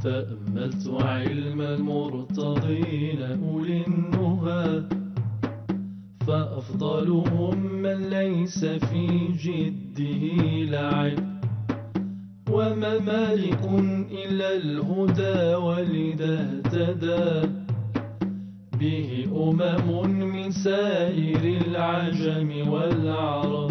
تأملت علم المرتضين أولي النهى، فأفضلهم من ليس في جده لعب، وما مالك إلا الهدى ولذا اهتدى به من سائر العجم والعرب.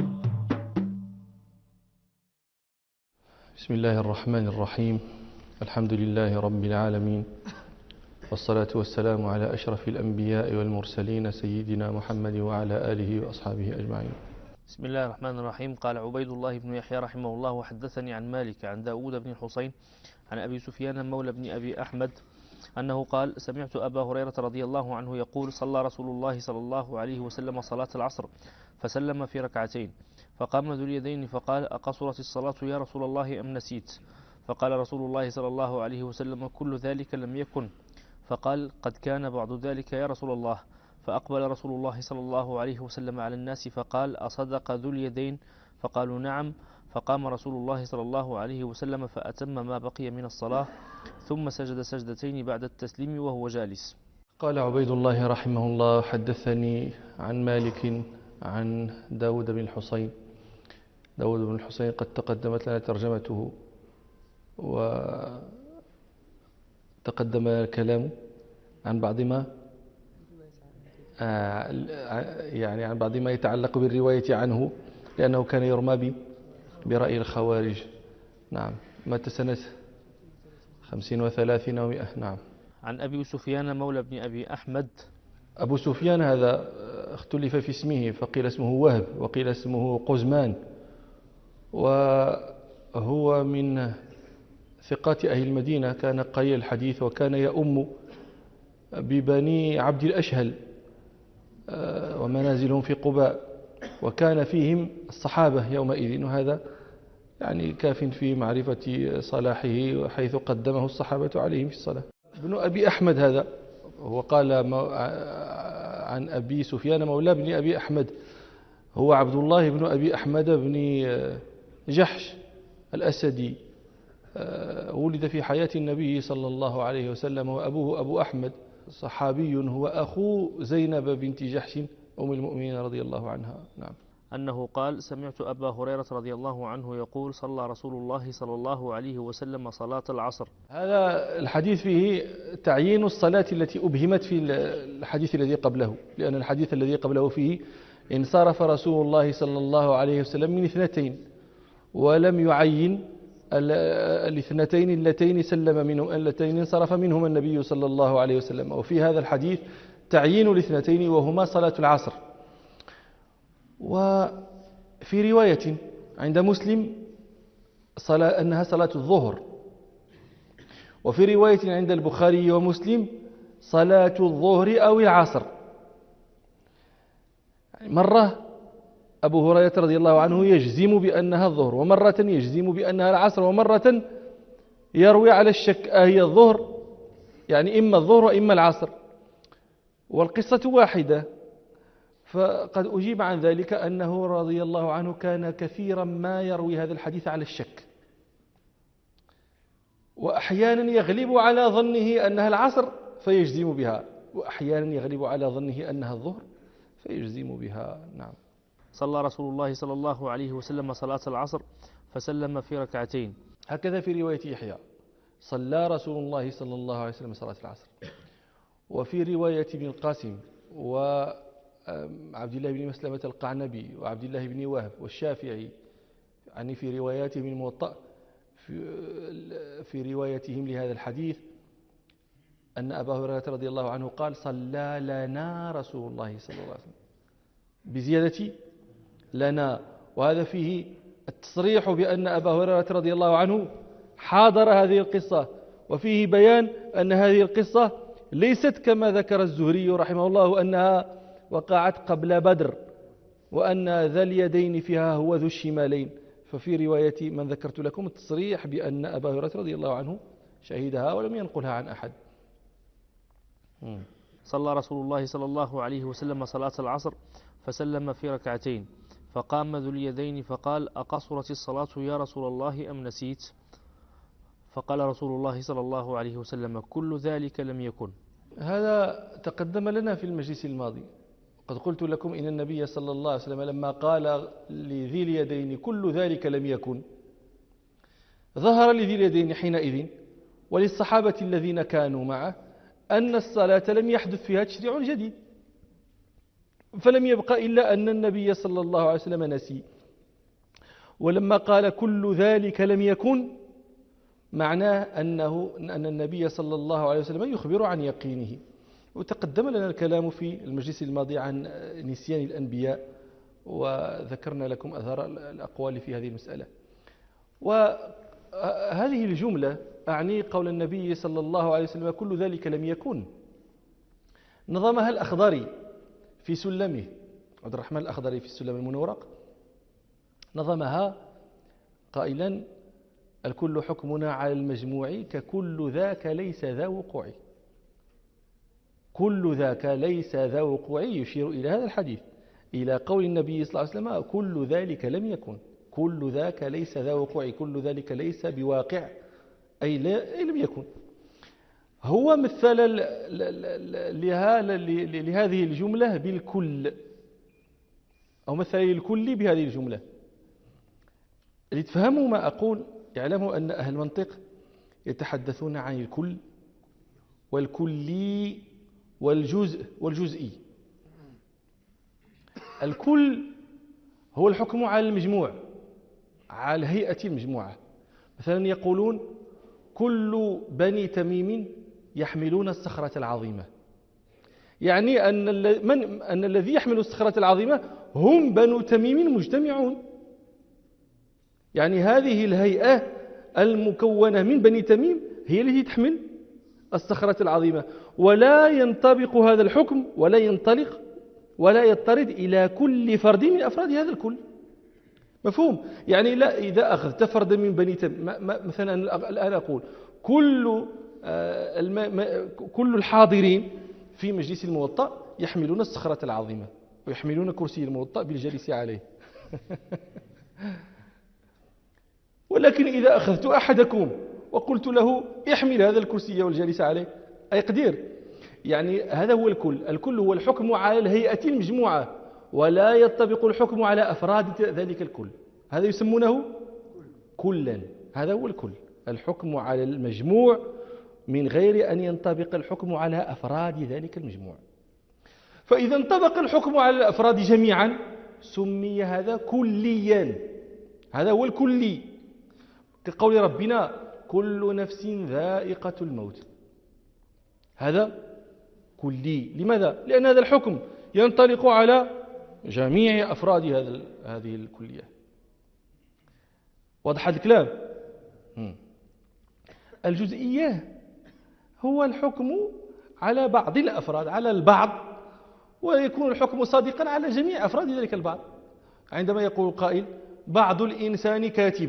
بسم الله الرحمن الرحيم. الحمد لله رب العالمين، والصلاة والسلام على أشرف الأنبياء والمرسلين سيدنا محمد وعلى آله وأصحابه أجمعين. بسم الله الرحمن الرحيم. قال عبيد الله بن يحيى رحمه الله: وحدثني عن مالك عن داود بن الحصين عن أبي سفيان مولى بن أبي أحمد أنه قال: سمعت أبا هريرة رضي الله عنه يقول: صلى رسول الله صلى الله عليه وسلم صلاة العصر فسلم في ركعتين، فقام ذو اليدين فقال: أقصرت الصلاة يا رسول الله أم نسيت؟ فقال رسول الله صلى الله عليه وسلم: كل ذلك لم يكن. فقال: قد كان بعض ذلك يا رسول الله. فأقبل رسول الله صلى الله عليه وسلم على الناس فقال: أصدق ذو اليدين؟ فقالوا: نعم. فقام رسول الله صلى الله عليه وسلم فأتم ما بقي من الصلاة، ثم سجد سجدتين بعد التسليم وهو جالس. قال عبيد الله رحمه الله: حدثني عن مالك عن داود بن الحصين. داود بن الحصين قد تقدمت لنا ترجمته وتقدم الكلام عن بعض ما عن بعض ما يتعلق بالرواية عنه، لأنه كان يرمى برأي الخوارج. نعم. مات سنة 35 و100. نعم. عن أبي سفيان مولى بن أبي أحمد. أبو سفيان هذا اختلف في اسمه، فقيل اسمه وهب وقيل اسمه قزمان، وهو من ثقات أهل المدينة، كان قليل الحديث وكان يؤم ببني عبد الأشهل ومنازلهم في قباء، وكان فيهم الصحابة يومئذ، وهذا يعني كاف في معرفة صلاحه حيث قدمه الصحابة عليهم في الصلاة. ابن أبي أحمد هذا هو قال عن أبي سفيان مولى بن أبي أحمد، هو عبد الله بن أبي أحمد بن جحش الأسدي، ولد في حياة النبي صلى الله عليه وسلم، وأبوه أبو أحمد صحابي، هو أخو زينب بنت جحش أم المؤمنين رضي الله عنها. نعم. أنه قال: سمعت أبا هريرة رضي الله عنه يقول: صلى رسول الله صلى الله عليه وسلم صلاة العصر. هذا الحديث فيه تعيين الصلاة التي أبهمت في الحديث الذي قبله، لأن الحديث الذي قبله فيه: انصرف رسول الله صلى الله عليه وسلم من 2، ولم يعين الاثنتين اللتين سلم منهم، اللتين انصرف منهما النبي صلى الله عليه وسلم. وفي هذا الحديث تعيين الاثنتين وهما صلاة العصر. وفي رواية عند مسلم أنها صلاة الظهر، وفي رواية عند البخاري ومسلم صلاة الظهر أو العصر. مرة أبو هريرة رضي الله عنه يجزم بأنها الظهر، ومرة يجزم بأنها العصر، ومرة يروي على الشك هي الظهر، يعني إما الظهر وإما العصر، والقصة واحدة. فقد أجيب عن ذلك أنه رضي الله عنه كان كثيرا ما يروي هذا الحديث على الشك، وأحيانا يغلب على ظنه أنها العصر فيجزم بها، وأحيانا يغلب على ظنه أنها الظهر فيجزم بها. نعم. صلى رسول الله صلى الله عليه وسلم صلاة العصر فسلم في ركعتين. هكذا في رواية يحيى: صلى رسول الله صلى الله عليه وسلم صلاة العصر. وفي رواية ابن القاسم وعبد الله بن مسلمة القعنبي وعبد الله بن وهب والشافعي، يعني في رواياتهم الموطأ في روايتهم لهذا الحديث، أن أبا هريرة رضي الله عنه قال: صلى لنا رسول الله صلى الله عليه وسلم، بزيادة لنا. وهذا فيه التصريح بأن أبا هريرة رضي الله عنه حاضر هذه القصة، وفيه بيان أن هذه القصة ليست كما ذكر الزهري رحمه الله أنها وقعت قبل بدر، وأن ذا اليدين فيها هو ذو الشمالين. ففي رواية من ذكرت لكم التصريح بأن أبا هريرة رضي الله عنه شهدها ولم ينقلها عن أحد. صلى رسول الله صلى الله عليه وسلم صلاة العصر فسلم في ركعتين، فقام ذو اليدين فقال: أقصرت الصلاة يا رسول الله أم نسيت؟ فقال رسول الله صلى الله عليه وسلم كل ذلك لم يكن. هذا تقدم لنا في المجلس الماضي. قد قلت لكم إن النبي صلى الله عليه وسلم لما قال لذي اليدين كل ذلك لم يكن، ظهر لذي اليدين حينئذ وللصحابة الذين كانوا معه أن الصلاة لم يحدث فيها تشريع جديد، فلم يبقى إلا أن النبي صلى الله عليه وسلم نسي. ولما قال كل ذلك لم يكن معناه أن النبي صلى الله عليه وسلم يخبر عن يقينه. وتقدم لنا الكلام في المجلس الماضي عن نسيان الأنبياء، وذكرنا لكم أثار الأقوال في هذه المسألة. وهذه الجملة أعني قول النبي صلى الله عليه وسلم كل ذلك لم يكن، نظمها الأخضري في سلمه، عبد الرحمن الأخضري في السلم المنورق، نظمها قائلا الكل حكمنا على المجموع ككل ذاك ليس ذا وقوع. كل ذاك ليس ذا وقوع يشير إلى هذا الحديث، إلى قول النبي صلى الله عليه وسلم كل ذلك لم يكن، كل ذاك ليس ذا وقوع، كل ذلك ليس بواقع، أي لم يكن. هو مثل لهذه الجملة بالكل، أو مثل الكل بهذه الجملة. لتفهموا ما أقول اعلموا أن أهل المنطق يتحدثون عن الكل والكلي والجزء والجزئي. الكل هو الحكم على المجموع، على هيئة المجموعة. مثلا يقولون كل بني تميم يحملون الصخرة العظيمة، يعني أن الذي يحمل الصخرة العظيمة هم بنو تميم مجتمعون، يعني هذه الهيئة المكونة من بني تميم هي التي تحمل الصخرة العظيمة. ولا ينطبق هذا الحكم ولا ينطلق ولا يضطرد إلى كل فرد من أفراد هذا الكل. مفهوم؟ يعني لا، إذا أخذت فردا من بني تميم، مثلا الآن أقول كل الحاضرين في مجلس الموطأ يحملون الصخرة العظيمة ويحملون كرسي الموطأ بالجالس عليه. ولكن إذا أخذت أحدكم وقلت له احمل هذا الكرسي والجالس عليه أيقدر؟ يعني هذا هو الكل. الكل هو الحكم على الهيئة المجموعة، ولا يطبق الحكم على أفراد ذلك الكل، هذا يسمونه كلا. هذا هو الكل، الحكم على المجموع من غير أن ينطبق الحكم على أفراد ذلك المجموع. فإذا انطبق الحكم على الأفراد جميعا سمي هذا كليا، هذا هو الكلي، كقول ربنا كل نفس ذائقة الموت، هذا كلي. لماذا؟ لأن هذا الحكم ينطلق على جميع أفراد هذه الكلية. واضح هذا الكلام؟ الجزئية هو الحكم على بعض الأفراد، على البعض، ويكون الحكم صادقا على جميع أفراد ذلك البعض. عندما يقول قائل بعض الإنسان كاتب،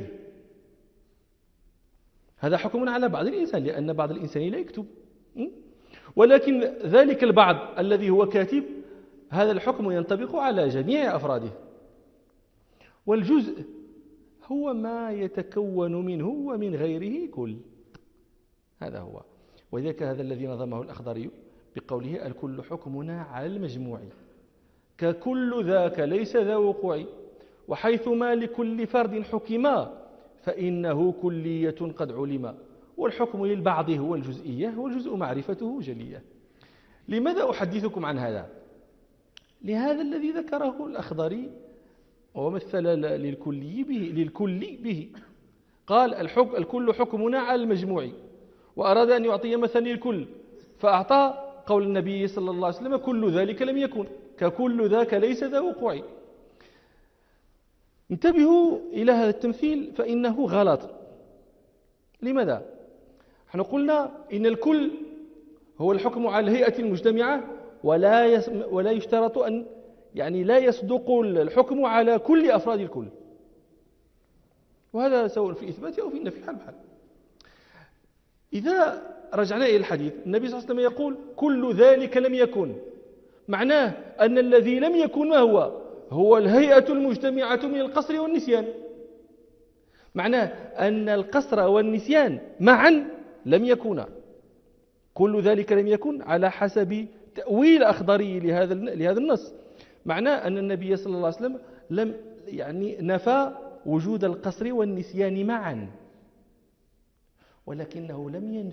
هذا حكم على بعض الإنسان، لأن بعض الإنسان لا يكتب، ولكن ذلك البعض الذي هو كاتب هذا الحكم ينطبق على جميع أفراده. والجزء هو ما يتكون منه ومن غيره كل، هذا هو. وذلك هذا الذي نظمه الأخضري بقوله الكل حكمنا على المجموع ككل ذاك ليس ذا وقوع، وحيثما لكل فرد حكما فإنه كلية قد علم، والحكم للبعض هو الجزئية والجزء معرفته جلية. لماذا أحدثكم عن هذا؟ لهذا الذي ذكره الأخضري ومثل للكل به قال الكل حكمنا على المجموع، وأراد أن يعطي مثلا للكل فأعطى قول النبي صلى الله عليه وسلم كل ذلك لم يكن ككل ذاك ليس ذا وقوع. انتبهوا إلى هذا التمثيل فإنه غلط. لماذا؟ نحن قلنا إن الكل هو الحكم على الهيئة المجتمعة، ولا يشترط أن يعني لا يصدق الحكم على كل أفراد الكل، وهذا سواء في إثبات أو في النفي حال بحال. إذا رجعنا إلى الحديث النبي صلى الله عليه وسلم يقول كل ذلك لم يكن، معناه أن الذي لم يكن ما هو الهيئة المجتمعة من القصر والنسيان. معناه أن القصر والنسيان معا لم يكونا، كل ذلك لم يكن على حسب تأويل أخضري لهذا النص. معناه أن النبي صلى الله عليه وسلم لم نفى وجود القصر والنسيان معا، ولكنه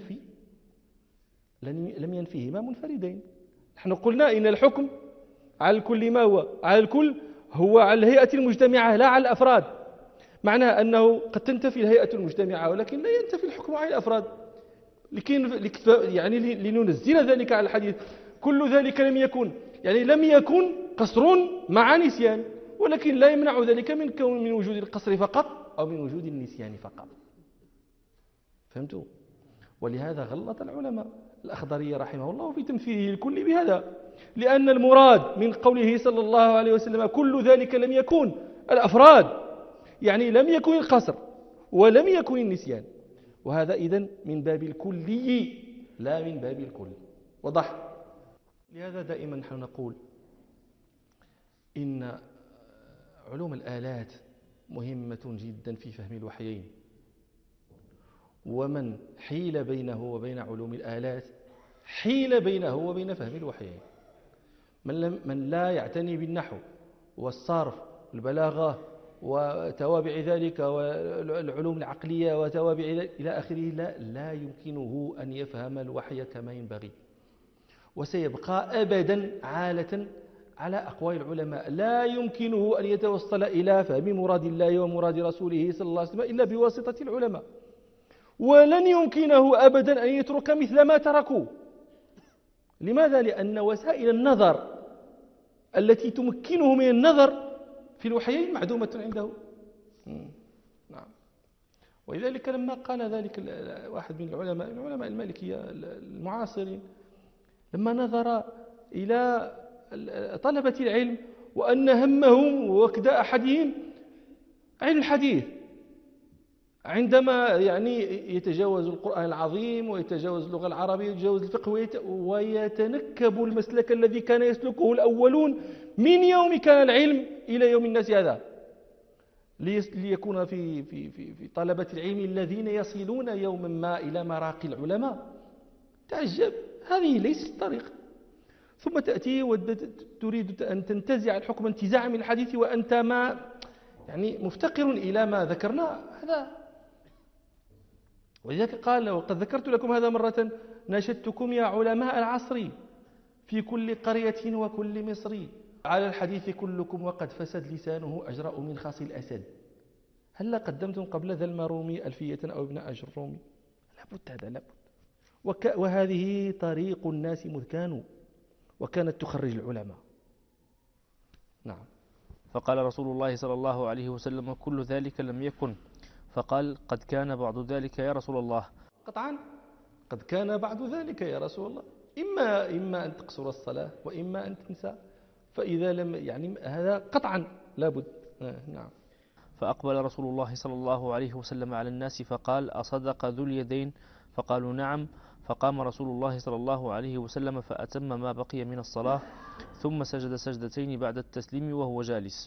لم ينفيهما منفردين. نحن قلنا إن الحكم على الكل ما هو على الكل هو على الهيئة المجتمعة لا على الأفراد. معناه أنه قد تنتفي الهيئة المجتمعة ولكن لا ينتفي الحكم على الأفراد، يعني لننزل ذلك على الحديث. كل ذلك لم يكن، يعني لم يكن قصر مع نسيان، ولكن لا يمنع ذلك من وجود القصر فقط أو من وجود النسيان فقط. فهمتوا؟ ولهذا غلط العلماء الأخضري رحمه الله في تمثيله الكل بهذا، لأن المراد من قوله صلى الله عليه وسلم كل ذلك لم يكن الأفراد، يعني لم يكن القصر ولم يكن النسيان، وهذا إذن من باب الكلي لا من باب الكل. وضح؟ لهذا دائما نحن نقول إن علوم الآلات مهمة جدا في فهم الوحيين، ومن حيل بينه وبين علوم الآلات حيل بينه وبين فهم الوحيين. من لا يعتني بالنحو والصرف والبلاغة وتوابع ذلك والعلوم العقلية وتوابع إلى آخره لا يمكنه أن يفهم الوحي كما ينبغي، وسيبقى أبدا عالة على أقوال العلماء. لا يمكنه أن يتوصل إلى فهم مراد الله ومراد رسوله صلى الله عليه وسلم إلا بواسطة العلماء، ولن يمكنه أبدا أن يترك مثل ما تركوا. لماذا؟ لأن وسائل النظر التي تمكنه من النظر في الوحيين معدومة عنده. نعم. ولذلك لما قال ذلك واحد من العلماء المالكية المعاصرين، لما نظر إلى طلبة العلم وأن همهم ووكد أحدهم علم الحديث، عندما يعني يتجاوز القرآن العظيم ويتجاوز اللغة العربية ويتجاوز الفقه ويتنكب المسلك الذي كان يسلكه الأولون من يوم كان العلم إلى يوم الناس هذا، ليكون في طلبة العلم الذين يصلون يوما ما إلى مراقي العلماء. تعجب، هذه ليست الطريقة. ثم تأتي وتريد أن تنتزع الحكم انتزاعا من الحديث وأنت ما يعني مفتقر إلى ما ذكرنا هذا. ولذلك قال: وقد ذكرت لكم هذا مرة، ناشدتكم يا علماء العصر في كل قرية وكل مصر، على الحديث كلكم وقد فسد لسانه أجرأ من خاص الأسد. هل قدمتم قبل ذا المرومي ألفية أو ابن أجرومي؟ لابد، هذا لابد. وهذه طريق الناس مذ كانوا، وكانت تخرج العلماء. نعم. فقال رسول الله صلى الله عليه وسلم: كل ذلك لم يكن. فقال: قد كان بعض ذلك يا رسول الله. قطعا قد كان بعض ذلك يا رسول الله، إما أن تقصر الصلاة وإما أن تنسى، فإذا لم يعني هذا قطعا لابد. نعم. فأقبل رسول الله صلى الله عليه وسلم على الناس فقال: أصدق ذو اليدين؟ فقالوا: نعم. فقام رسول الله صلى الله عليه وسلم فأتم ما بقي من الصلاة، ثم سجد سجدتين بعد التسليم وهو جالس.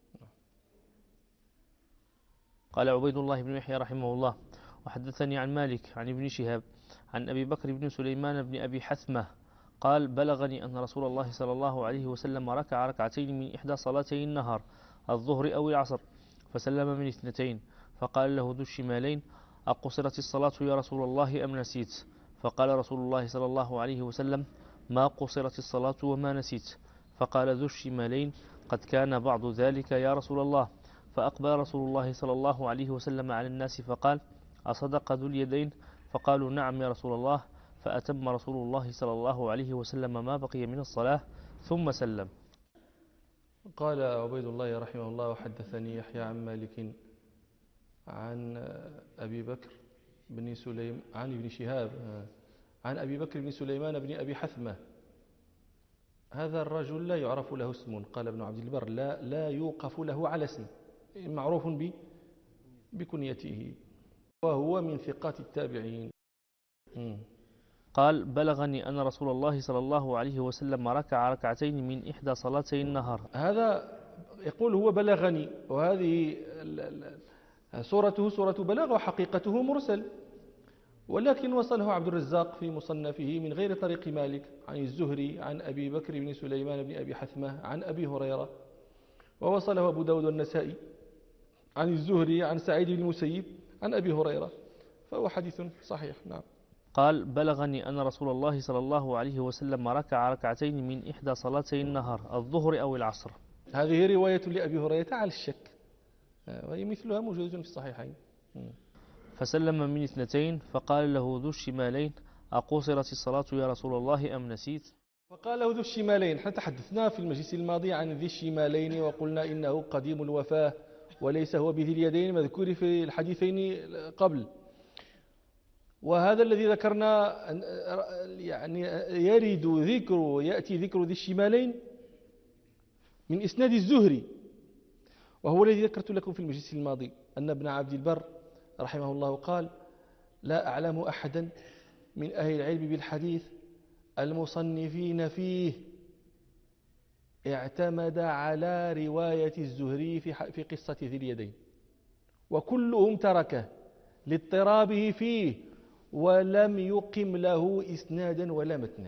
قال عبيد الله بن يحيى رحمه الله: وحدثني عن مالك عن ابن شهاب عن أبي بكر بن سليمان بن أبي حثمة قال: بلغني أن رسول الله صلى الله عليه وسلم ركع ركعتين من إحدى صلاتي النهار، الظهر أو العصر، فسلم من 2، فقال له ذو الشمالين: أقصرت الصلاة يا رسول الله أم نسيت؟ فقال رسول الله صلى الله عليه وسلم: ما قصرت الصلاة وما نسيت. فقال ذو الشمالين: قد كان بعض ذلك يا رسول الله. فأقبل رسول الله صلى الله عليه وسلم على الناس فقال: أصدق ذو اليدين؟ فقالوا: نعم يا رسول الله. فأتم رسول الله صلى الله عليه وسلم ما بقي من الصلاة ثم سلم. قال عبيد الله رحمه الله: وحدثني يحيى عن مالك عن أبي بكر بن سليم عن ابن شهاب عن أبي بكر بن سليمان بن أبي حثمة. هذا الرجل لا يعرف له اسم، قال ابن عبد البر: لا يوقف له على اسم، معروف بكنيته، وهو من ثقات التابعين. قال: بلغني أن رسول الله صلى الله عليه وسلم ركع ركعتين من إحدى صلاتي النهار. هذا يقول هو بلغني، وهذه صورته صورة بلاغ وحقيقته مرسل، ولكن وصله عبد الرزاق في مصنفه من غير طريق مالك عن الزهري عن أبي بكر بن سليمان بن أبي حثمة عن أبي هريرة، ووصله أبو داود والنسائي عن الزهري عن سعيد بن المسيب عن أبي هريرة، فهو حديث صحيح. نعم. قال بلغني أن رسول الله صلى الله عليه وسلم ركع ركعتين من إحدى صلاتي النهار الظهر أو العصر. هذه رواية لأبي هريرة على الشك، وهي مثلها موجودة في الصحيحين. فسلم من 2 فقال له ذو الشمالين أقصرت الصلاة يا رسول الله أم نسيت؟ فقال له ذو الشمالين. احنا تحدثنا في المجلس الماضي عن ذي الشمالين وقلنا إنه قديم الوفاة وليس هو بذي اليدين مذكور في الحديثين قبل، وهذا الذي ذكرنا يعني يأتي ذكر ذي الشمالين من إسناد الزهري، وهو الذي ذكرت لكم في المجلس الماضي أن ابن عبد البر رحمه الله قال لا أعلم أحدا من أهل العلم بالحديث المصنفين فيه اعتمد على رواية الزهري في قصة ذي اليدين، وكلهم تركه لاضطرابه فيه ولم يقم له إسنادا ولا متنا.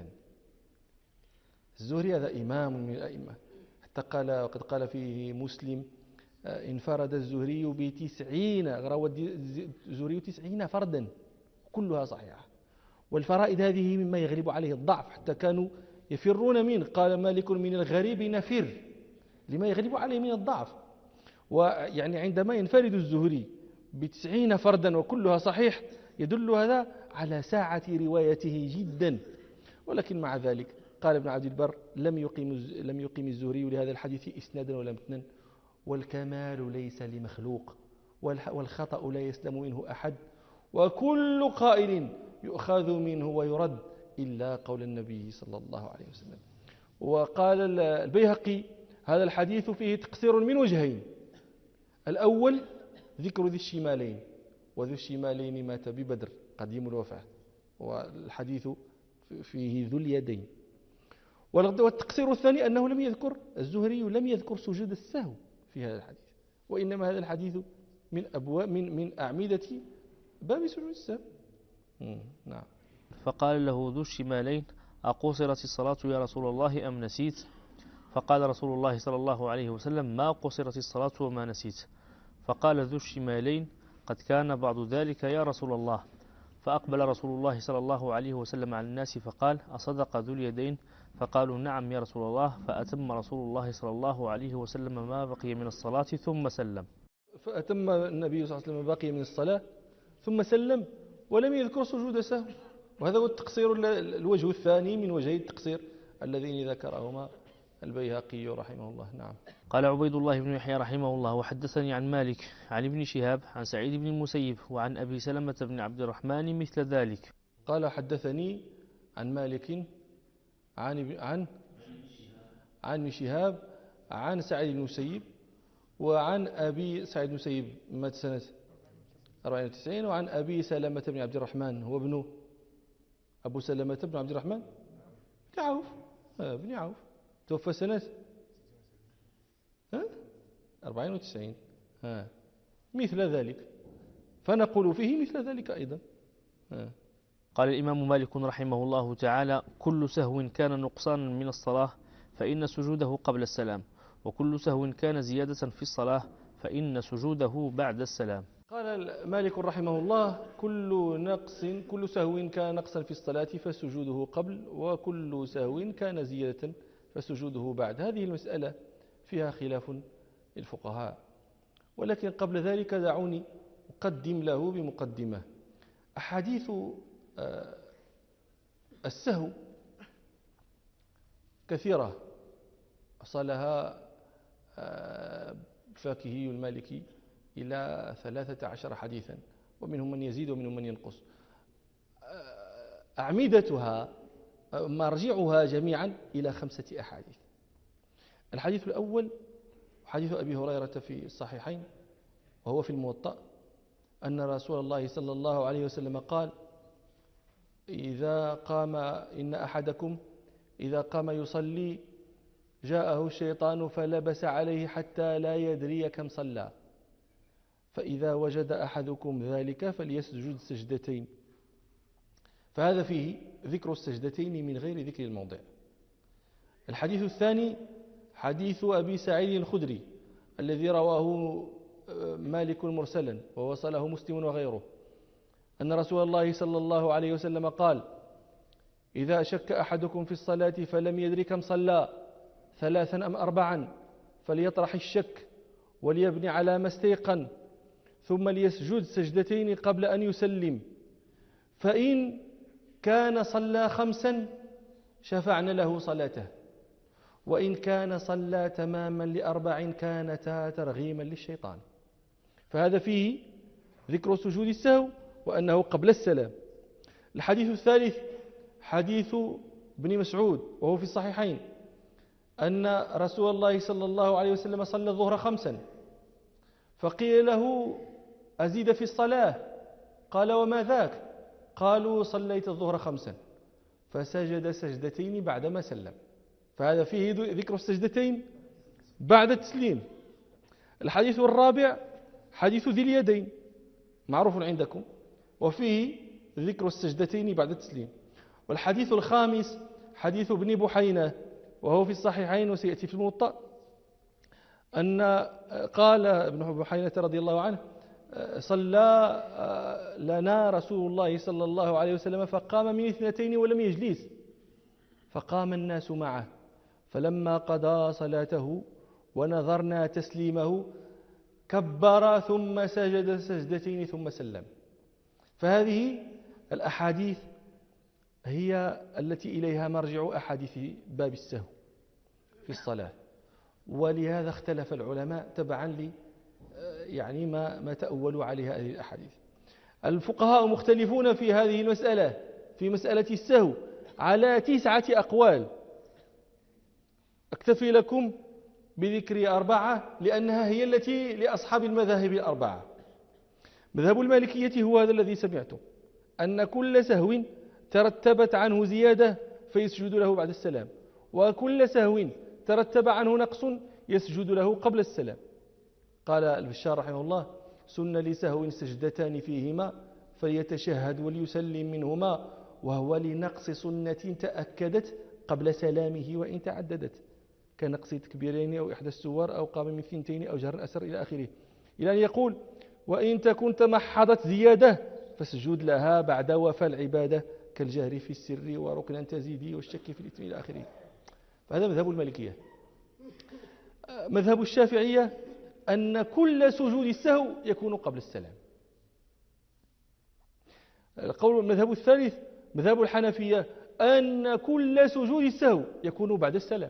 الزهري هذا إمام من الأئمة، حتى قد قال فيه مسلم انفرد الزهري روى الزهري 90 فردا كلها صحيحة، والفرائد هذه مما يغلب عليه الضعف، حتى كانوا يفرون منه. قال مالك من الغريب نفر لما يغلب عليه من الضعف. ويعني عندما ينفرد الزهري 90 فردا وكلها صحيح يدل هذا على ساعة روايته جدا. ولكن مع ذلك قال ابن عبد البر لم يقم الزهري لهذا الحديث إسنادا ولا متنا، والكمال ليس لمخلوق، والخطأ لا يسلم منه أحد، وكل قائل يؤخذ منه ويرد إلا قول النبي صلى الله عليه وسلم. وقال البيهقي هذا الحديث فيه تقصير من وجهين: الأول ذكر ذي الشمالين، وذو الشمالين مات ببدر قديم الوفاة، والحديث فيه ذو اليدين. والتقصير الثاني أنه الزهري لم يذكر سجود السهو في هذا الحديث، وإنما هذا الحديث من أعمدة باب سجود السهو. نعم. فقال له ذو الشمالين أقصرت الصلاة يا رسول الله أم نسيت؟ فقال رسول الله صلى الله عليه وسلم ما قصرت الصلاة وما نسيت. فقال ذو الشمالين قد كان بعض ذلك يا رسول الله. فأقبل رسول الله صلى الله عليه وسلم على الناس فقال أصدق ذو اليدين؟ فقالوا نعم يا رسول الله. فأتم رسول الله صلى الله عليه وسلم ما بقي من الصلاة ثم سلم. فأتم النبي صلى الله عليه وسلم ما بقي من الصلاة ثم سلم ولم يذكر سجود سهو، وهذا هو التقصير، الوجه الثاني من وجهي التقصير اللذين ذكرهما البيهقي رحمه الله. نعم. قال عبيد الله بن يحيى رحمه الله وحدثني عن مالك عن ابن شهاب عن سعيد بن المسيب وعن أبي سلمة بن عبد الرحمن مثل ذلك. قال حدثني عن مالك عن ابن شهاب عن سعيد بن المسيب وعن أبي سعيد بن المسيب مات سنة 94، وعن أبي سلمة بن عبد الرحمن هو ابن أبو سلمة بن عبد الرحمن بن عوف، بن عوف توفى سنة 94 مثل ذلك، فنقول فيه مثل ذلك أيضا. قال الإمام مالك رحمه الله تعالى كل سهو كان نقصانا من الصلاة فإن سجوده قبل السلام، وكل سهو كان زيادة في الصلاة فإن سجوده بعد السلام. قال مالك رحمه الله كل سهو كان نقصا في الصلاة فسجوده قبل، وكل سهو كان زيادة فسجوده بعد. هذه المسألة فيها خلاف الفقهاء، ولكن قبل ذلك دعوني أقدم له بمقدمة. أحاديث السهو كثيرة أصلها الفاكهي المالكي إلى 13 حديثا، ومنهم من يزيد ومنهم من ينقص. أعمدتها مرجعها جميعا إلى 5 أحاديث. الحديث الأول حديث أبي هريرة في الصحيحين وهو في الموطأ أن رسول الله صلى الله عليه وسلم قال إن أحدكم إذا قام يصلي جاءه الشيطان فلبس عليه حتى لا يدري كم صلى، فإذا وجد أحدكم ذلك فليسجد سجدتين. فهذا فيه ذكر السجدتين من غير ذكر الموضع. الحديث الثاني حديث أبي سعيد الخدري الذي رواه مالك مرسلا ووصله مسلم وغيره، أن رسول الله صلى الله عليه وسلم قال: إذا شك أحدكم في الصلاة فلم يدر كم صلى 3 أم 4 فليطرح الشك وليبني على ما استيقن ثم ليسجد سجدتين قبل أن يسلم، فإن كان صلى 5 شفعنا له صلاته، وإن كان صلى تماما ل4 كانتا ترغيما للشيطان. فهذا فيه ذكر سجود السهو وأنه قبل السلام. الحديث الثالث حديث ابن مسعود وهو في الصحيحين أن رسول الله صلى الله عليه وسلم صلى الظهر 5 فقيل له: أزيد في الصلاة؟ قال: وما ذاك؟ قالوا: صليت الظهر 5 فسجد سجدتين بعدما سلم. فهذا فيه ذكر السجدتين بعد التسليم. الحديث الرابع حديث ذي اليدين معروف عندكم، وفيه ذكر السجدتين بعد التسليم. والحديث الخامس حديث ابن بحينة وهو في الصحيحين وسيأتي في الموطأ، أن قال ابن بحينة رضي الله عنه: صلى لنا رسول الله صلى الله عليه وسلم فقام من 2 ولم يجلس، فقام الناس معه، فلما قضى صلاته ونظرنا تسليمه كبر ثم سجد سجدتين ثم سلم. فهذه الأحاديث هي التي إليها مرجع أحاديث باب السهو في الصلاة، ولهذا اختلف العلماء تبعا ل يعني ما تأولوا عليها هذه الأحاديث. الفقهاء مختلفون في هذه المسألة، في مسألة السهو، على 9 أقوال. أكتفي لكم بذكر 4 لأنها هي التي لأصحاب المذاهب 4. مذهب المالكية هو هذا الذي سمعته، أن كل سهو ترتبت عنه زيادة فيسجد له بعد السلام، وكل سهو ترتب عنه نقص يسجد له قبل السلام. قال البشار رحمه الله: سن لسهو سجدتان فيهما فليتشهد وليسلم منهما، وهو لنقص سنة تأكدت قبل سلامه وإن تعددت، كنقص تكبيرين أو إحدى السور أو قام من 2 أو جهر أسر إلى آخره، إلى أن يقول: وإن تكن تمحضت زيادة فاسجد لها بعد وفاء العبادة كالجهر في السر وركنا تزيدي والشك في الإثم إلى آخره. فهذا مذهب المالكية. مذهب الشافعية أن كل سجود السهو يكون قبل السلام. المذهب الثالث مذهب الحنفية أن كل سجود السهو يكون بعد السلام.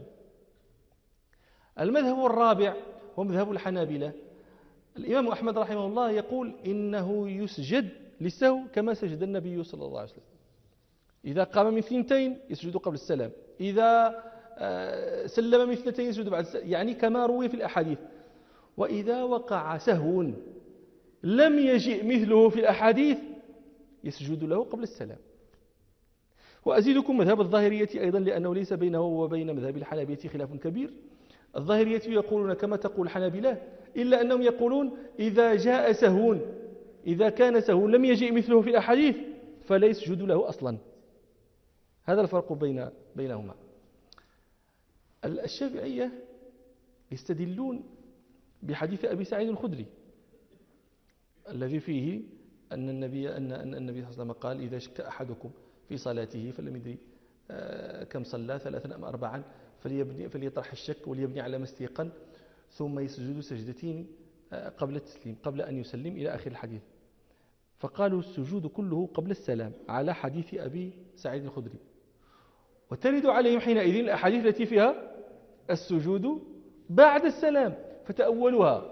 المذهب الرابع هو مذهب الحنابلة. الإمام أحمد رحمه الله يقول إنه يسجد للسهو كما سجد النبي صلى الله عليه وسلم. إذا قام من 2 يسجد قبل السلام، إذا سلم من 2 يسجد بعد السلام، يعني كما روي في الأحاديث. وإذا وقع سهو لم يجئ مثله في الأحاديث يسجد له قبل السلام. وأزيدكم مذهب الظاهرية أيضا، لأنه ليس بينه وبين مذهب الحنابلة خلاف كبير. الظاهرية يقولون كما تقول الحنابلة، إلا أنهم يقولون إذا جاء سهو، إذا كان سهو لم يجئ مثله في الأحاديث فلا يسجد له أصلا. هذا الفرق بينهما. الشافعية يستدلون بحديث أبي سعيد الخدري الذي فيه أن النبي صلى الله عليه وسلم قال: إذا شك أحدكم في صلاته فلم يدري كم صلى 3 أم 4 فليطرح الشك وليبني على ما استيقن ثم يسجد سجدتين قبل التسليم قبل أن يسلم إلى آخر الحديث. فقالوا السجود كله قبل السلام على حديث أبي سعيد الخدري، وترد عليهم حينئذ الأحاديث التي فيها السجود بعد السلام فتأولها.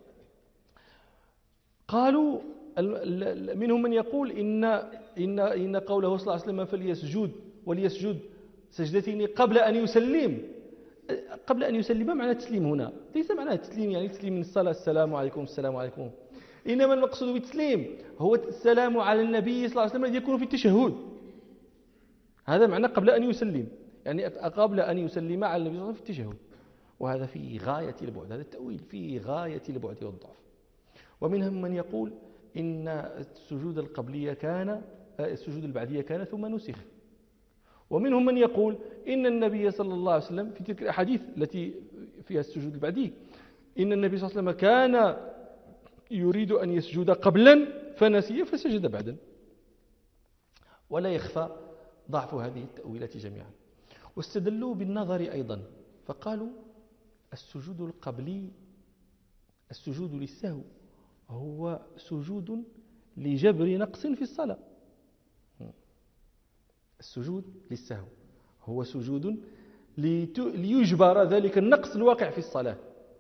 قالوا منهم من يقول إن قوله صلى الله عليه وسلم فليسجد وليسجد سجدتين قبل أن يسلم. قبل أن يسلم ما معنى التسليم هنا؟ ليس معنى التسليم يعني تسليم من الصلاة السلام عليكم السلام عليكم، إنما المقصود بالتسليم هو السلام على النبي صلى الله عليه وسلم الذي يكون في التشهد. هذا معنى قبل أن يسلم، يعني قبل أن يسلم على النبي صلى الله عليه وسلم في التشهد. وهذا في غاية البعد، هذا التأويل في غاية البعد والضعف. ومنهم من يقول إن السجود البعدية كان ثم نسخ. ومنهم من يقول إن النبي صلى الله عليه وسلم في تلك الأحاديث التي فيها السجود البعدي إن النبي صلى الله عليه وسلم كان يريد أن يسجد قبلا فنسي فسجد بعدا. ولا يخفى ضعف هذه التأويلات جميعا. واستدلوا بالنظر أيضا فقالوا السجود القبلي السجود للسهو هو سجود لجبر نقص في الصلاة. السجود للسهو هو سجود ليجبر ذلك النقص الواقع في الصلاة.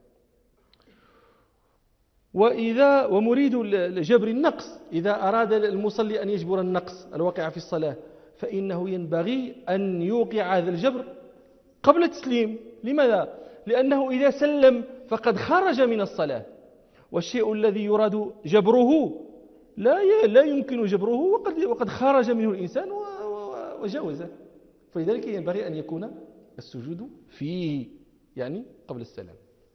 ومريد جبر النقص إذا أراد المصلي أن يجبر النقص الواقع في الصلاة فإنه ينبغي أن يوقع هذا الجبر قبل التسليم. لماذا؟ لأنه إذا سلم فقد خرج من الصلاة، والشيء الذي يراد جبره لا يمكن جبره وقد خرج منه الإنسان وجوزه، فلذلك ينبغي أن يكون السجود فيه يعني قبل السلام.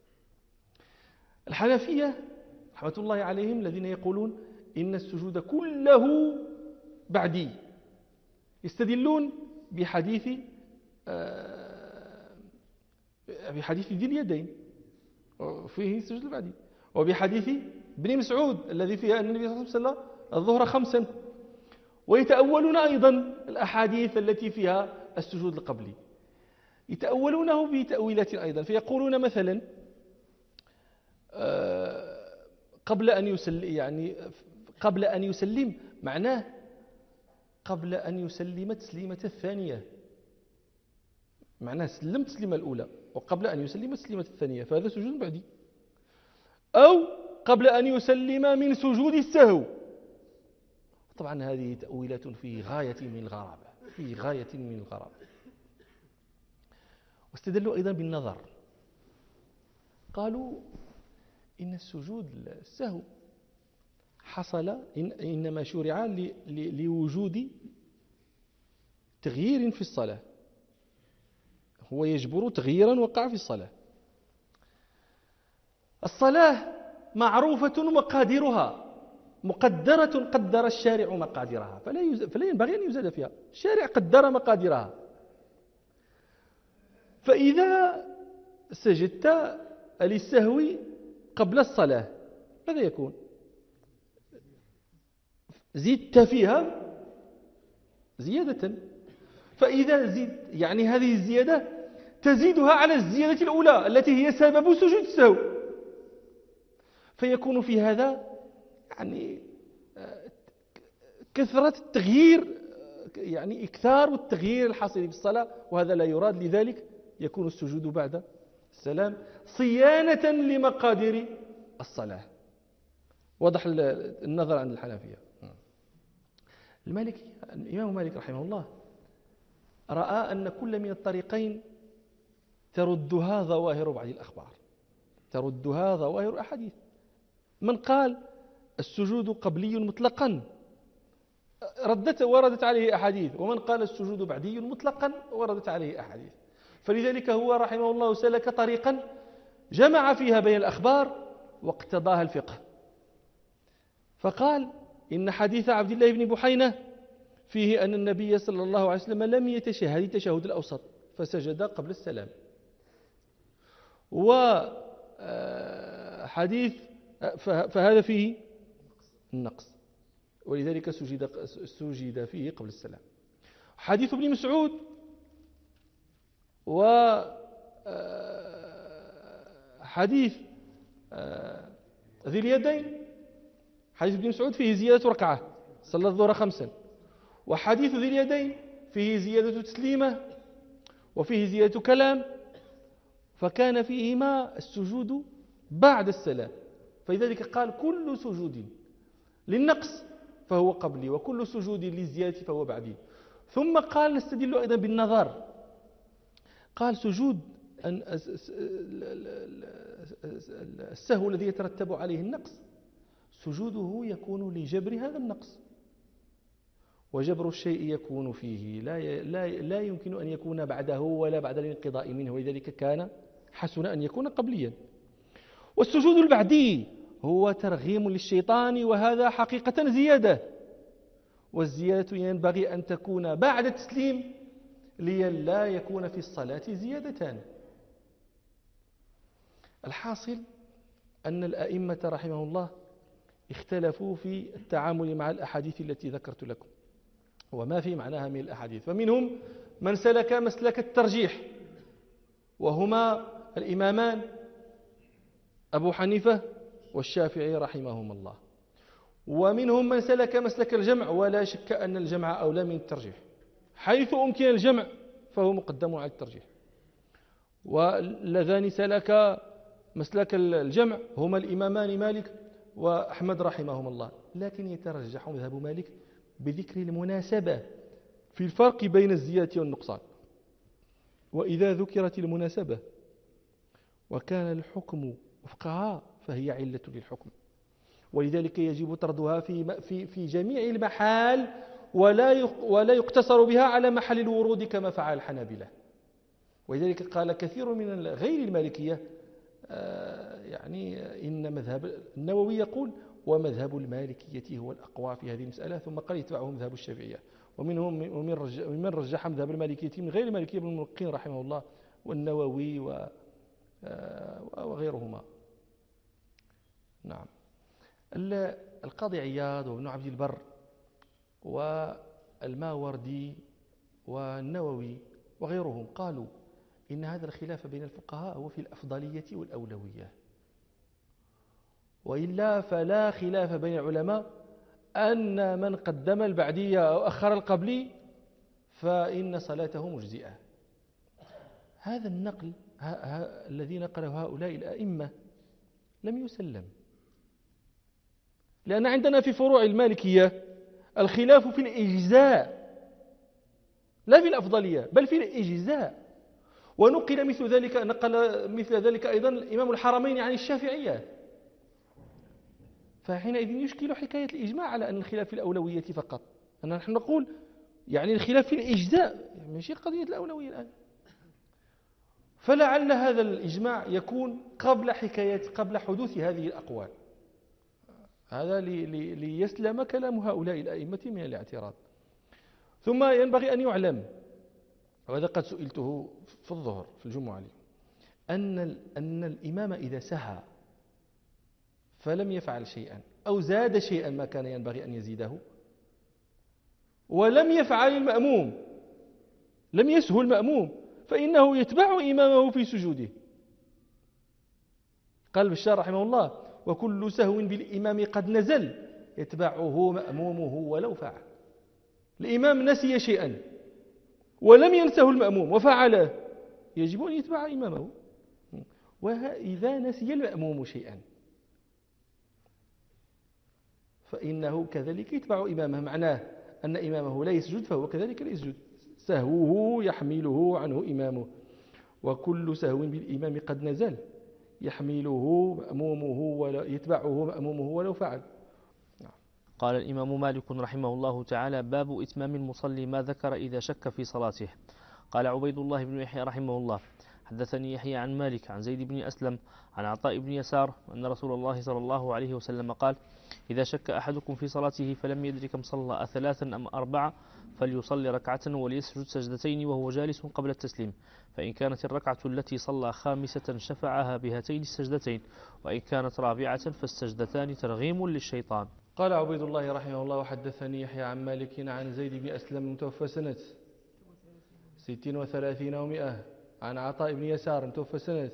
الحنفية رحمة الله عليهم الذين يقولون إن السجود كله بعدي يستدلون بحديث ذي اليدين فيه السجود البعدي، وبحديث ابن مسعود الذي فيها أن النبي صلى الله عليه وسلم الظهر 5، ويتأولون أيضا الأحاديث التي فيها السجود القبلي يتأولونه بتأويلات أيضا، فيقولون مثلا قبل أن يسلم معناه قبل أن يسلم تسليمة الثانية، معناه سلم التسليمة الأولى وقبل أن يسلم التسليمة الثانية، فهذا سجود بعدي. أو قبل أن يسلم من سجود السهو. طبعا هذه تأويلات في غاية من الغرابة، واستدلوا أيضا بالنظر. قالوا إن السجود السهو حصل إنما شرع لوجود تغيير في الصلاة، هو يجبر تغييرا وقع في الصلاة. الصلاة معروفة مقاديرها مقدرة، قدر الشارع مقاديرها فلا ينبغي أن يزاد فيها، الشارع قدر مقاديرها. فإذا سجدت للسهو قبل الصلاة ماذا يكون؟ زدت فيها زيادة، فإذا زدت يعني هذه الزيادة تزيدها على الزيادة الأولى التي هي سبب سجود السهو، فيكون في هذا يعني كثرة التغيير، يعني إكثار التغيير الحاصل في الصلاة، وهذا لا يراد. لذلك يكون السجود بعد السلام صيانة لمقادير الصلاة. واضح النظر عند الحنفية. الإمام مالك رحمه الله رأى أن كل من الطريقين تردها ظواهر بعض الأخبار، تردها ظواهر الأحاديث. من قال السجود قبلي مطلقا وردت عليه أحاديث، ومن قال السجود بعدي مطلقا وردت عليه أحاديث. فلذلك هو رحمه الله سلك طريقا جمع فيها بين الأخبار واقتضاها الفقه، فقال إن حديث عبد الله بن بحينة فيه أن النبي صلى الله عليه وسلم لم يتشهد التشهد الأوسط فسجد قبل السلام، وحديث فهذا فيه النقص ولذلك سجد فيه قبل السلام. حديث ابن مسعود وحديث ذي اليدين، حديث ابن مسعود فيه زيادة ركعة صلى الظهر 5، وحديث ذي اليدين فيه زيادة تسليمة وفيه زيادة كلام، فكان فيهما السجود بعد السلام. فلذلك قال كل سجود للنقص فهو قبلي وكل سجود للزيادة فهو بعدي. ثم قال نستدل أيضا بالنظر، قال سجود السهو الذي يترتب عليه النقص سجوده يكون لجبر هذا النقص، وجبر الشيء يكون فيه لا يمكن أن يكون بعده ولا بعد الانقضاء منه، ولذلك كان حسن أن يكون قبليا. والسجود البعدي هو ترغيم للشيطان، وهذا حقيقة زيادة، والزيادة ينبغي أن تكون بعد التسليم لئلا يكون في الصلاة زيادتان. الحاصل أن الأئمة رحمه الله اختلفوا في التعامل مع الأحاديث التي ذكرت لكم وما في معناها من الأحاديث، فمنهم من سلك مسلك الترجيح، وهما الإمامان أبو حنيفة والشافعي رحمهما الله، ومنهم من سلك مسلك الجمع، ولا شك أن الجمع أولى من الترجيح، حيث أمكن الجمع فهو مقدم على الترجيح. واللذان سلك مسلك الجمع هما الإمامان مالك وأحمد رحمهما الله، لكن يترجح مذهب مالك بذكر المناسبة في الفرق بين الزيادة والنقصان. وإذا ذكرت المناسبة وكان الحكم وفقها فهي علة للحكم، ولذلك يجب طردها في جميع المحال، ولا يقتصر بها على محل الورود كما فعل الحنابلة. ولذلك قال كثير من غير المالكية يعني إن مذهب النووي يقول ومذهب المالكية هو الأقوى في هذه المسألة، ثم قال يتبعه مذهب الشافعية، ومن رجح مذهب المالكية من غير المالكية ابن الملقين رحمه الله والنووي وغيرهما. نعم. القاضي عياض وابن عبد البر والماوردي والنووي وغيرهم قالوا إن هذا الخلاف بين الفقهاء هو في الأفضلية والأولوية، وإلا فلا خلاف بين العلماء أن من قدم البعدية أو أخر القبلي فإن صلاته مجزئة. هذا النقل الذي نقله هؤلاء الأئمة لم يسلم، لأن عندنا في فروع المالكية الخلاف في الإجزاء لا في الأفضلية بل في الإجزاء. ونقل مثل ذلك أيضا الإمام الحرمين عن الشافعية، فحينئذ يشكل حكاية الإجماع على أن الخلاف في الأولوية فقط. نحن نقول يعني الخلاف في الإجزاء ماشي قضية الأولوية الآن. فلعل هذا الإجماع يكون قبل حدوث هذه الأقوال، هذا ليسلم كلام هؤلاء الأئمة من الاعتراض. ثم ينبغي أن يعلم، وهذا قد سئلته في الظهر في الجمعة لي، أن الإمام إذا سهى فلم يفعل شيئا أو زاد شيئا ما كان ينبغي أن يزيده، ولم يفعل المأموم، لم يسهو المأموم، فإنه يتبع إمامه في سجوده. قال بشار رحمه الله وكل سهو بالإمام قد نزل يتبعه مأمومه ولو فعل. الإمام نسي شيئا ولم ينسه المأموم وفعله، يجب أن يتبع إمامه. وإذا نسي المأموم شيئا فإنه كذلك يتبع إمامه، معناه أن إمامه لا يسجد فهو كذلك لا يسجد، سهوه يحمله عنه إمامه. وكل سهو بالإمام قد نزل يحمله مأمومه ولا يتبعه مأمومه ولو فعل. قال الإمام مالك رحمه الله تعالى: باب إتمام المصلي ما ذكر إذا شك في صلاته. قال عبيد الله بن يحيى رحمه الله: حدثني يحيى عن مالك عن زيد بن أسلم عن عطاء بن يسار أن رسول الله صلى الله عليه وسلم قال: إذا شك أحدكم في صلاته فلم يدرك كم صلى أثلاثا أم أربعة فليصلي ركعة وليسجد سجدتين وهو جالس قبل التسليم، فإن كانت الركعة التي صلى خامسة شفعها بهاتين السجدتين، وإن كانت رابعة فالسجدتان ترغيم للشيطان. قال عبيد الله رحمه الله: وحدثني يحيى عن مالك عن زيد بن أسلم متوفى سنة 36 و100، عن عطاء بن يسار متوفى سنة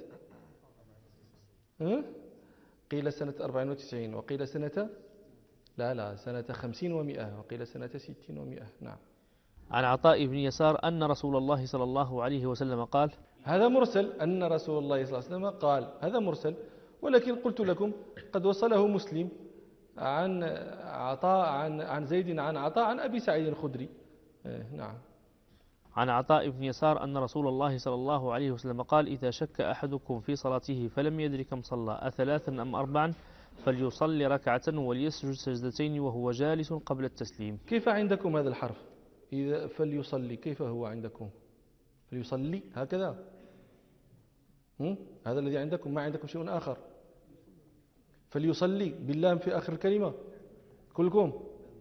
قيل سنة 94 وقيل سنة سنة 50 و100 وقيل سنة 60 و100. نعم. عن عطاء بن يسار أن رسول الله صلى الله عليه وسلم قال. هذا مرسل، أن رسول الله صلى الله عليه وسلم قال، هذا مرسل، ولكن قلت لكم قد وصله مسلم عن عطاء عن زيد عن عطاء عن أبي سعيد الخدري. نعم. عن عطاء بن يسار أن رسول الله صلى الله عليه وسلم قال: إذا شك أحدكم في صلاته فلم يدرك كم صلى أثلاثا أم أربعا فليصلي ركعة وليسجد سجدتين وهو جالس قبل التسليم. كيف عندكم هذا الحرف؟ إذا فليصلي كيف هو عندكم؟ فليصلي هكذا؟ هذا الذي عندكم، ما عندكم شيء آخر. فليصلي باللام في آخر الكلمة كلكم.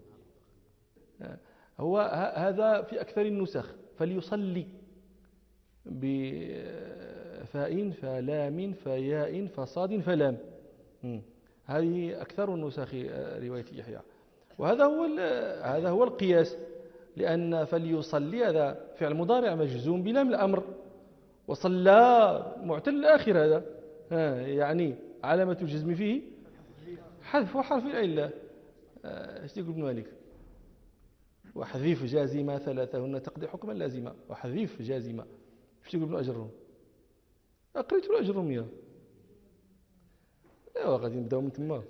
هو هذا في أكثر النسخ، فليصلي بفاء فلام فياء فصاد فلام. هذه أكثر النسخ رواية يحيى، وهذا هو القياس، لأن فليصلي هذا فعل مضارع مجزوم بلام الأمر، وصلى معتل الآخر هذا يعني علامة الجزم فيه حذف حرف العلة. ايش يقول ابن مالك؟ وحذف جازمة ثلاثهن تقضي حكما لازما، وحذف جازمة. ايش يقول ابن أجرهم؟ قريت له أجرهم ايوا غادي نبداو من تما.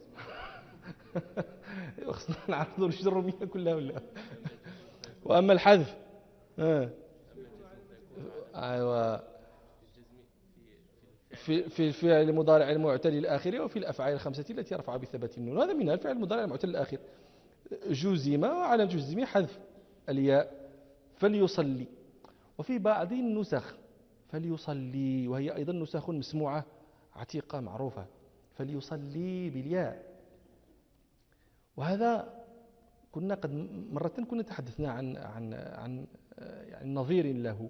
خصنا نعرفوا الجرمية كلها ولا. واما الحذف ايوا في الفعل المضارع المعتل الاخر وفي الافعال الخمسه التي رفع بثبات النون، هذا منها الفعل المضارع المعتل الاخر جزم وعلامه جزمه حذف الياء فليصلي. وفي بعض النسخ فليصلي، وهي ايضا نسخ مسموعه عتيقه معروفه، فليصلي بالياء. وهذا كنا قد مرة كنا تحدثنا عن يعني نظير له.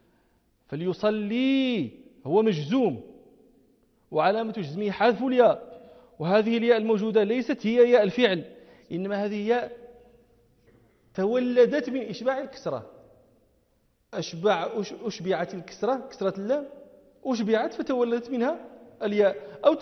فليصلي هو مجزوم وعلامة جزمه حذف الياء، وهذه الياء الموجودة ليست هي ياء الفعل، إنما هذه ياء تولدت من إشباع الكسرة. أشبعت الكسرة، كسرة اللام أشبعت فتولدت منها الياء،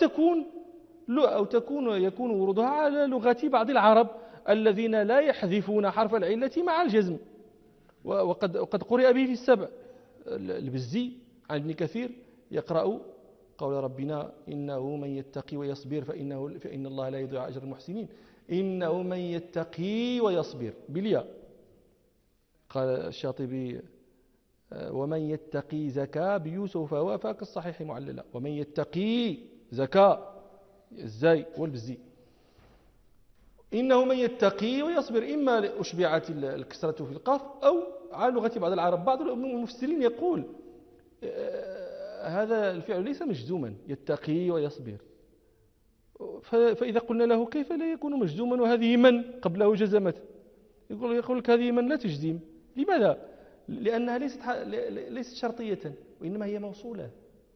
يكون ورودها على لغة بعض العرب الذين لا يحذفون حرف العلة مع الجزم. وقد قرئ به في السبع. البزي عن ابن كثير يقرأ قول ربنا إنه من يتقي ويصبر فإن الله لا يضيع أجر المحسنين، إنه من يتقي ويصبر بالياء. قال الشاطبي ومن يتقي زكاة بيوسف فهو فاك الصحيح معللا، ومن يتقي زكاة الزاي والبزي، إنه من يتقي ويصبر، إما أشبعت الكسرة في القاف أو على لغة بعض العرب. بعض المفسرين يقول هذا الفعل ليس مجزوما، يتقي ويصبر، فإذا قلنا له كيف لا يكون مجزوما وهذه من قبله جزمت، يقول لك هذه من لا تجزم. لماذا؟ لأنها ليست شرطية، وإنما هي موصولة.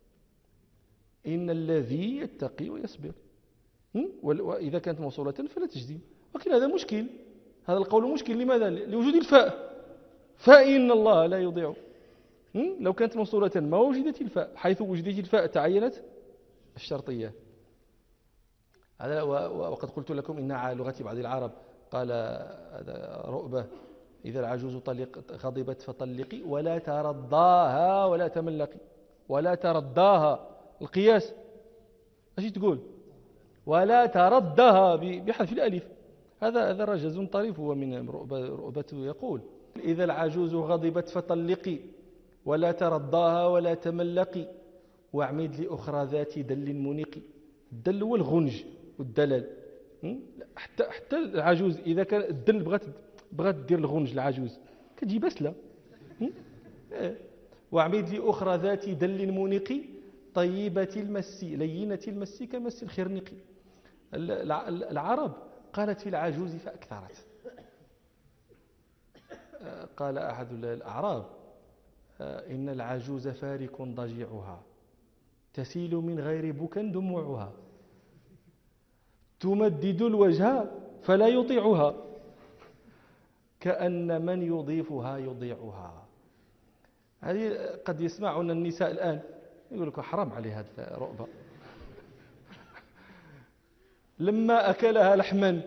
إن الذي يتقي ويصبر، وإذا كانت موصولة فلا تجزم. ولكن هذا مشكل، هذا القول مشكل. لماذا؟ لوجود الفاء، فإن الله لا يضيع. لو كانت موصولة ما وجدت الفاء، حيث وجدت الفاء تعينت الشرطية. هذا وقد قلت لكم إن على لغة بعض العرب قال رؤبة إذا العجوز غضبت فطلقي ولا ترضاها ولا تملقي. ولا ترضاها القياس ايش تقول؟ ولا تردها بحذف الألف. هذا رجز طريف، هو من رؤبة يقول إذا العجوز غضبت فطلقي ولا ترضاها ولا تملقي واعمد لأخرى ذات دل منقي. الدل هو الغنج والدلل. حتى العجوز إذا كان الدل بغات دير الغنج العجوز كتجي بسلة. واعمد لأخرى ذات دل منقي طيبة المس لينة المس كمس الخرنق. العرب قالت في العجوز فأكثرت. قال أحد الأعراب إن العجوز فارك ضجيعها تسيل من غير بكى دموعها تمدد الوجه فلا يطيعها كأن من يضيفها يضيعها. هذه قد يسمعون النساء الآن يقول لك حرام عليه هذا الرؤبة. لما أكلها لحما،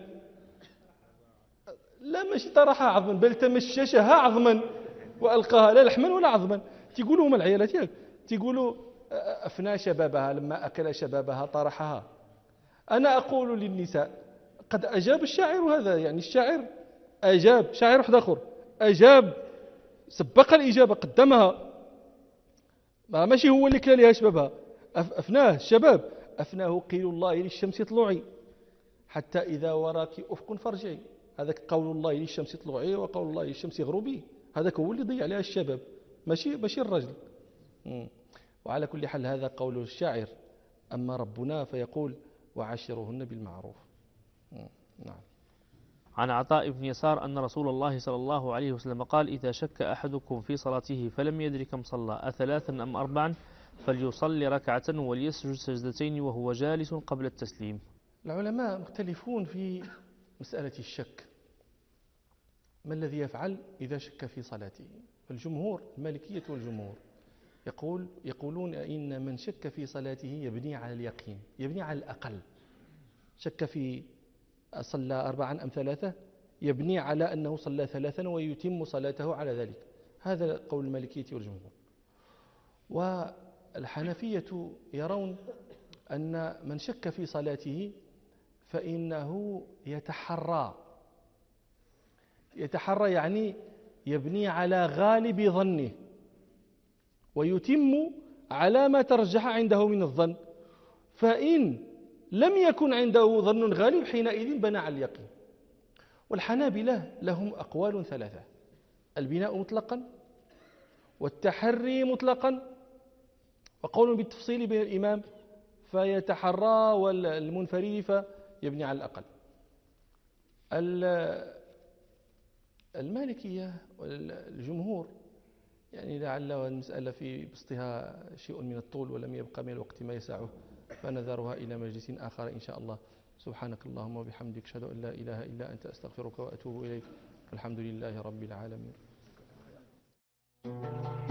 لا ماشي طرحها عظما بل تمششها عظما وألقاها لا لحما ولا عظما. تقولوا هم العيالات ياك تقولوا أفنى شبابها، لما أكل شبابها طرحها. أنا أقول للنساء قد أجاب الشاعر هذا، يعني الشاعر أجاب، شاعر واحد آخر أجاب سبق الإجابة قدمها، ماشي هو اللي كلا لها شبابها. أفناه الشباب، أفناه قيل الله للشمس طلوعي حتى إذا وراك أفق فارجعي. هذاك قول الله للشمس طلوعي وقول الله للشمس غروبي، هذاك هو اللي ضيع عليها الشباب، ماشي الرجل. وعلى كل حال هذا قول الشاعر. أما ربنا فيقول وعاشروهن بالمعروف. نعم. عن عطاء بن يسار أن رسول الله صلى الله عليه وسلم قال: إذا شك أحدكم في صلاته فلم يدر كم صلى أثلاثا أم أربعا فليصلي ركعة وليسجد سجدتين وهو جالس قبل التسليم. العلماء مختلفون في مسألة الشك، ما الذي يفعل إذا شك في صلاته؟ الجمهور، المالكية والجمهور يقولون إن من شك في صلاته يبني على اليقين، يبني على الأقل. شك في صلى أربعا أم ثلاثة، يبني على أنه صلى ثلاثا ويتم صلاته على ذلك. هذا قول المالكية والجمهور. والحنفية يرون أن من شك في صلاته فإنه يتحرى يعني يبني على غالب ظنه ويتم على ما ترجح عنده من الظن، فإن لم يكن عنده ظن غالب حينئذ بنى على اليقين. والحنابلة لهم أقوال ثلاثة: البناء مطلقا، والتحري مطلقا، وقول بالتفصيل بين الإمام فيتحرى والمنفرد فيبني على الأقل. المالكية والجمهور يعني لعل المسألة في بسطها شيء من الطول ولم يبقى من الوقت ما يسعه، فنذرها إلى مجلس آخر إن شاء الله. سبحانك اللهم وبحمدك، أشهد أن لا إله إلا أنت، أستغفرك وأتوب إليك. الحمد لله رب العالمين.